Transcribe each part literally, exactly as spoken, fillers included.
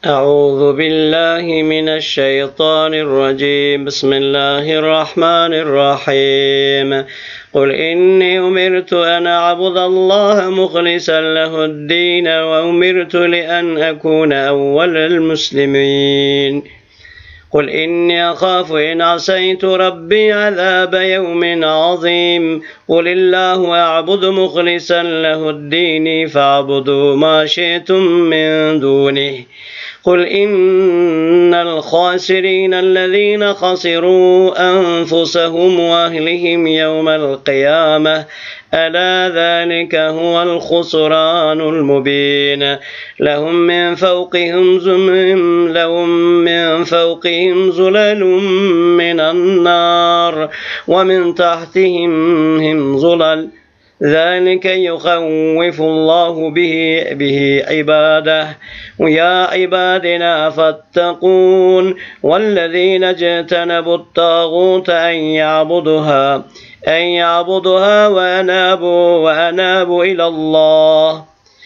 أعوذ بالله من الشيطان الرجيم. بسم الله الرحمن الرحيم. قل إني أمرت أن أعبد الله مخلصا له الدين وأمرت لأن أكون أول المسلمين. قل إني أخاف إن عصيت ربي عذاب يوم عظيم. قل الله أعبد مخلصا له الدين فاعبدوا ما شئتم من دونه. قل إن الخاسرين الذين خسروا أنفسهم وأهلهم يوم القيامة ألا ذلك هو الخسران المبين. لهم من فوقهم زمم لهم من فوقهم ظلل من النار ومن تحتهم هم ظلل ذلك يخوف الله به به عباده. ويا عبادنا فاتقون. والذين اجتنبوا الطاغوت أن يعبدها أن يعبدها وأنابوا وأنابوا إلى الله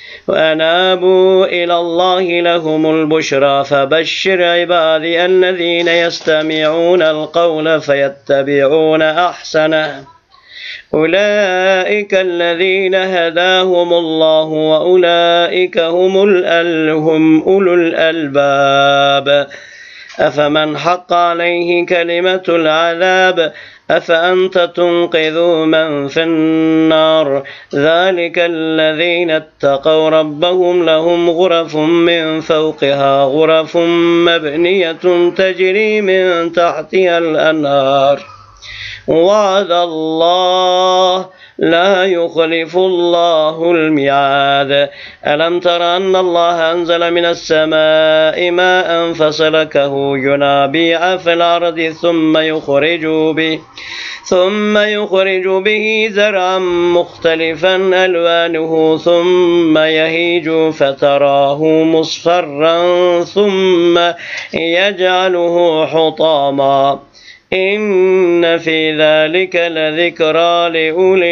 وأنابوا إلى الله لهم البشرى. فبشر عبادي الذين يستمعون القول فيتبعون أحسنه. أولئك الذين هداهم الله وأولئك هم هم أولو الألباب. أفمن حق عليه كلمة العذاب أفأنت تنقذ من في النار. ذلك الذين اتقوا ربهم لهم غرف من فوقها غرف مبنية تجري من تحتها الأنهار. وعد الله لا يخلف الله الميعاد. ألم تر أن الله أنزل من السماء ماء فسلكه ينابيع في الأرض ثم يخرج به ثم يخرج به زرعا مختلفا ألوانه ثم يهيج فتراه مصفرا ثم يجعله حطاما إن في ذلك لذكرى لأولي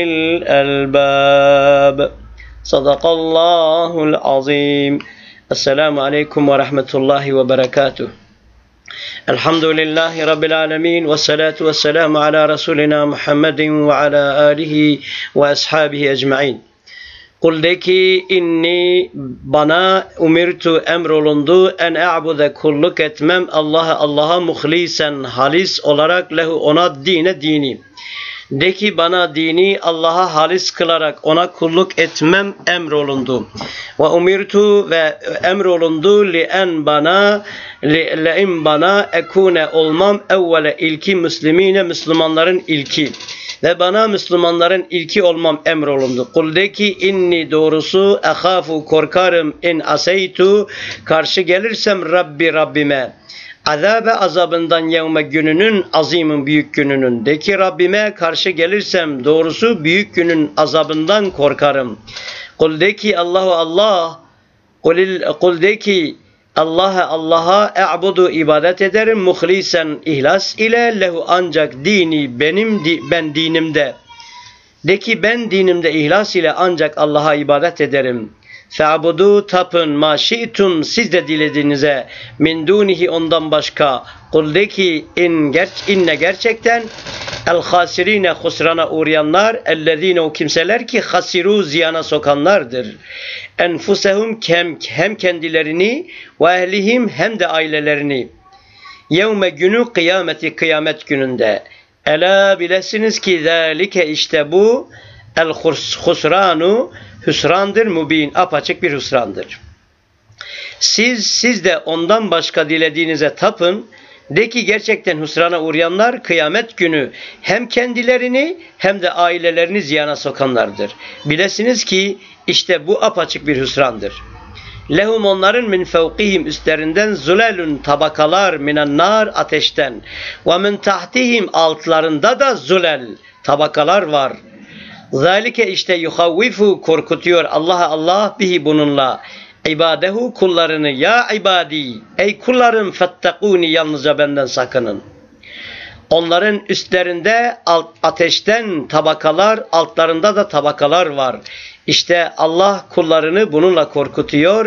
الألباب. صدق الله العظيم. السلام عليكم ورحمة الله وبركاته. الحمد لله رب العالمين والصلاة والسلام على رسولنا محمد وعلى آله وأصحابه أجمعين. Kul de ki inni bana umirtu emrolundu en a'bude kulluk etmem Allah'a Allah'a muhlisen halis olarak lehu ona dine dini. De ki bana dini Allah'a halis kılarak ona kulluk etmem emrolundu. Ve umirtu ve emrolundu li en bana li in bana ekune olmam evvele ilki müslimine Müslümanların ilki. Ve bana Müslümanların ilki olmam emrolundu. Kul de ki inni doğrusu ehafu korkarım in aseytu karşı gelirsem Rabbi Rabbime. Azabe azabından yevme gününün azimin büyük gününün. De ki Rabbime karşı gelirsem doğrusu büyük günün azabından korkarım. Kul de ki Allahu Allah. Kul de ki Allah'a Allah'a e'budu ibadet ederim muhlisen ihlas ile lehu ancak dini benim ben dinimde. De ki ben dinimde ihlas ile ancak Allah'a ibadet ederim. Fe'budu tapın ma şi'tum siz de dilediğinize min dunihi ondan başka. Kul de ki in ger inne gerçekten el hasirine husrana uğrayanlar ellezine o kimseler ki hasiru ziyana sokanlardır. Enfusehum hem, hem kendilerini ve ehlihim hem de ailelerini. Yevme günü kıyameti kıyamet gününde. Ela bilesiniz ki zâlike işte bu el husranu hüsrandır mübin apaçık bir hüsrandır. Siz siz de ondan başka dilediğinize tapın. De ki gerçekten hüsrana uğrayanlar kıyamet günü hem kendilerini hem de ailelerini ziyana sokanlardır. Bilesiniz ki işte bu apaçık bir hüsrandır. Lehum onların min fevkihim üstlerinden zulelun tabakalar minen nar ateşten ve min tahtihim altlarında da zulel tabakalar var. Zalike işte yuhavvifu korkutuyor Allah'a Allah bihi bununla. İbadehu kullarını ya ibadi ey kullarım fettekuni yalnızca benden sakının. Onların üstlerinde alt, ateşten tabakalar, altlarında da tabakalar var. İşte Allah kullarını bununla korkutuyor.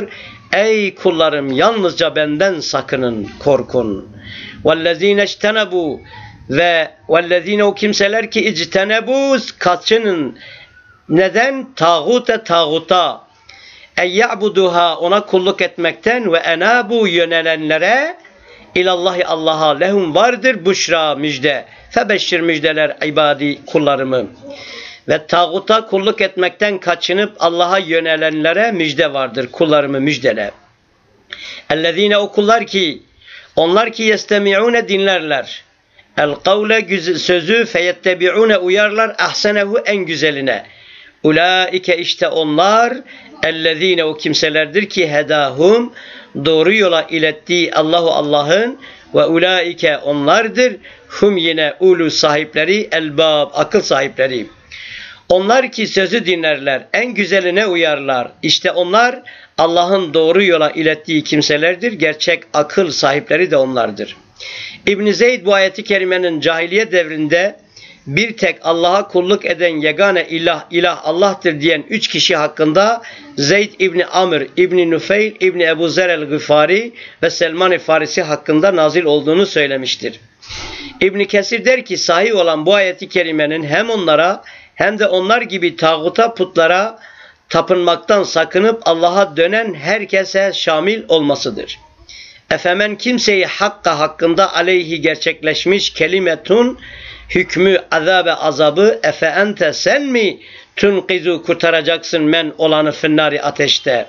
Ey kullarım yalnızca benden sakının, korkun. وَالَّذ۪ينَ اجْتَنَبُوا Ve وَالَّذ۪ينَ o kimseler ki اِجْتَنَبُوا kaçının. Neden? Tağute tağuta. اَيْ يَعْبُدُهَا ona kulluk etmekten ve enabu yönelenlere ilallahi Allah'a lehum vardır buşra müjde. Febeşşir müjdeler ibadi kullarımı. Ve tağuta kulluk etmekten kaçınıp Allah'a yönelenlere müjde vardır. Kullarımı müjdele. Ellezine o kullar ki onlar ki yestemi'une dinlerler. El kavle sözü feyettebi'une uyarlar ahsenehu en güzeline. Ulaike işte onlar ellezine o kimselerdir ki hedahum doğru yola ilettiği Allahu Allah'ın ve ulaike onlardır hum yine ulu sahipleri elbab akıl sahipleri. Onlar ki sözü dinlerler, en güzeline uyarlar. İşte onlar Allah'ın doğru yola ilettiği kimselerdir. Gerçek akıl sahipleri de onlardır. İbn Zeyd bu ayeti kerimenin cahiliye devrinde bir tek Allah'a kulluk eden yegane ilah, ilah Allah'tır diyen üç kişi hakkında Zeyd İbni Amr, İbni Nufeyl, İbni Ebu Zer el-Gıfari ve Selman-ı Farisi hakkında nazil olduğunu söylemiştir. İbn Kesir der ki sahih olan bu ayeti kerimenin hem onlara hem de onlar gibi tağuta putlara tapınmaktan sakınıp Allah'a dönen herkese şamil olmasıdır. Efemen kimseyi hakka hakkında aleyhi gerçekleşmiş kelimetun hükmü azabe azabı efe ente sen mi tunqizu kurtaracaksın men olanı finnari ateşte.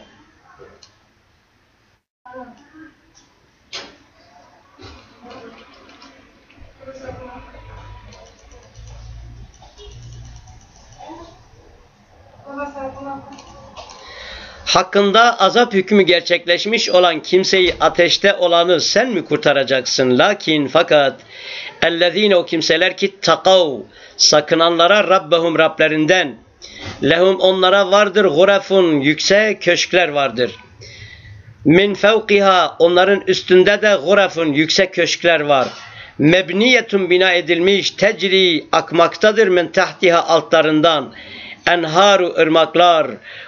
Hakkında azap hükmü gerçekleşmiş olan kimseyi ateşte olanı sen mi kurtaracaksın? Lakin fakat ellezine o kimseler ki takav sakınanlara Rabbehum Rablerinden lehum onlara vardır gurafun yüksek köşkler vardır. Min fevkiha onların üstünde de gurafun yüksek köşkler var. Mebniyetun bina edilmiş tecri akmaktadır min tahtiha altlarından. Enharu ırmaklar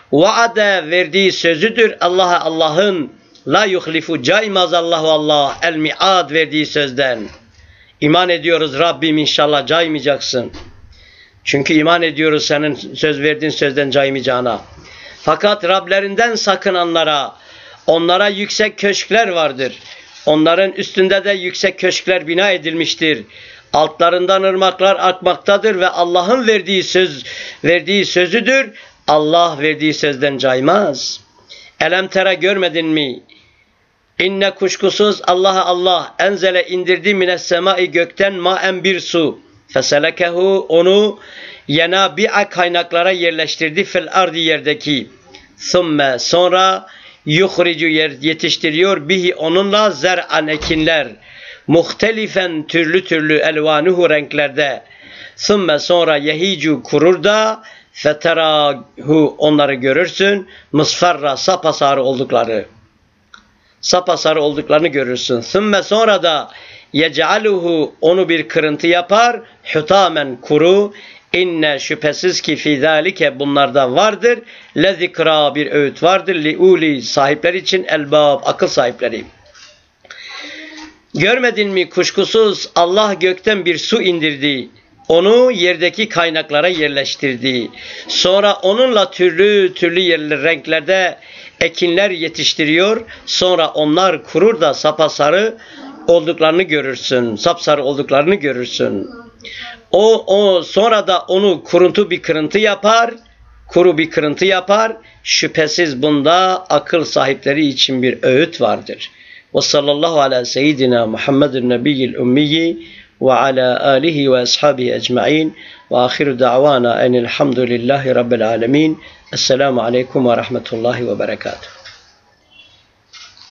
vaade verdiği sözüdür Allah'a Allah'ın la yuhlifu caymaz Allahu Allah el miad verdiği sözden. İman ediyoruz Rabbim inşallah caymayacaksın. Çünkü iman ediyoruz senin söz verdiğin sözden caymayacağına. Fakat Rablerinden sakınanlara onlara yüksek köşkler vardır. Onların üstünde de yüksek köşkler bina edilmiştir. Altlarından ırmaklar akmaktadır ve Allah'ın verdiği söz verdiği sözüdür. Allah verdiği sözden caymaz. Elem tera görmedin mi? İnne kuşkusuz Allah'a Allah enzele indirdi mines semai gökten maen bir su. Feselekehu onu yenabi'a kaynaklara yerleştirdi fil ardi yerdeki. Thumme sonra yuhricu yetiştiriyor bihi onunla zer'an ekinler. Muhtelifen türlü türlü elvanuhu renklerde. Thumme sonra yehicu kurur da feterahu onları görürsün. Musfarra sapasarı oldukları. Sapasarı olduklarını görürsün. Thumme sonra da yec'aluhu onu bir kırıntı yapar. Hutamen kuru. İnne şüphesiz ki fî zâlike bunlarda vardır. Le zikra bir öğüt vardır. Li uli sahipler için elbab akıl sahipleri. Görmedin mi kuşkusuz Allah gökten bir su indirdi. Onu yerdeki kaynaklara yerleştirdi. Sonra onunla türlü türlü yerli renklerde ekinler yetiştiriyor. Sonra onlar kurur da sapasarı olduklarını görürsün. Sapsarı olduklarını görürsün. O, o sonra da onu kuruntu bir kırıntı yapar. Kuru bir kırıntı yapar. Şüphesiz bunda akıl sahipleri için bir öğüt vardır. Ve sallallahu ala seyyidina Muhammedun nebiyyil ummiyi ve ala alihi ve ashabihi ecma'in ve ahiru da'vana enilhamdülillahi rabbil alemin. Esselamu aleyküm ve rahmetullahi ve berekatuhu.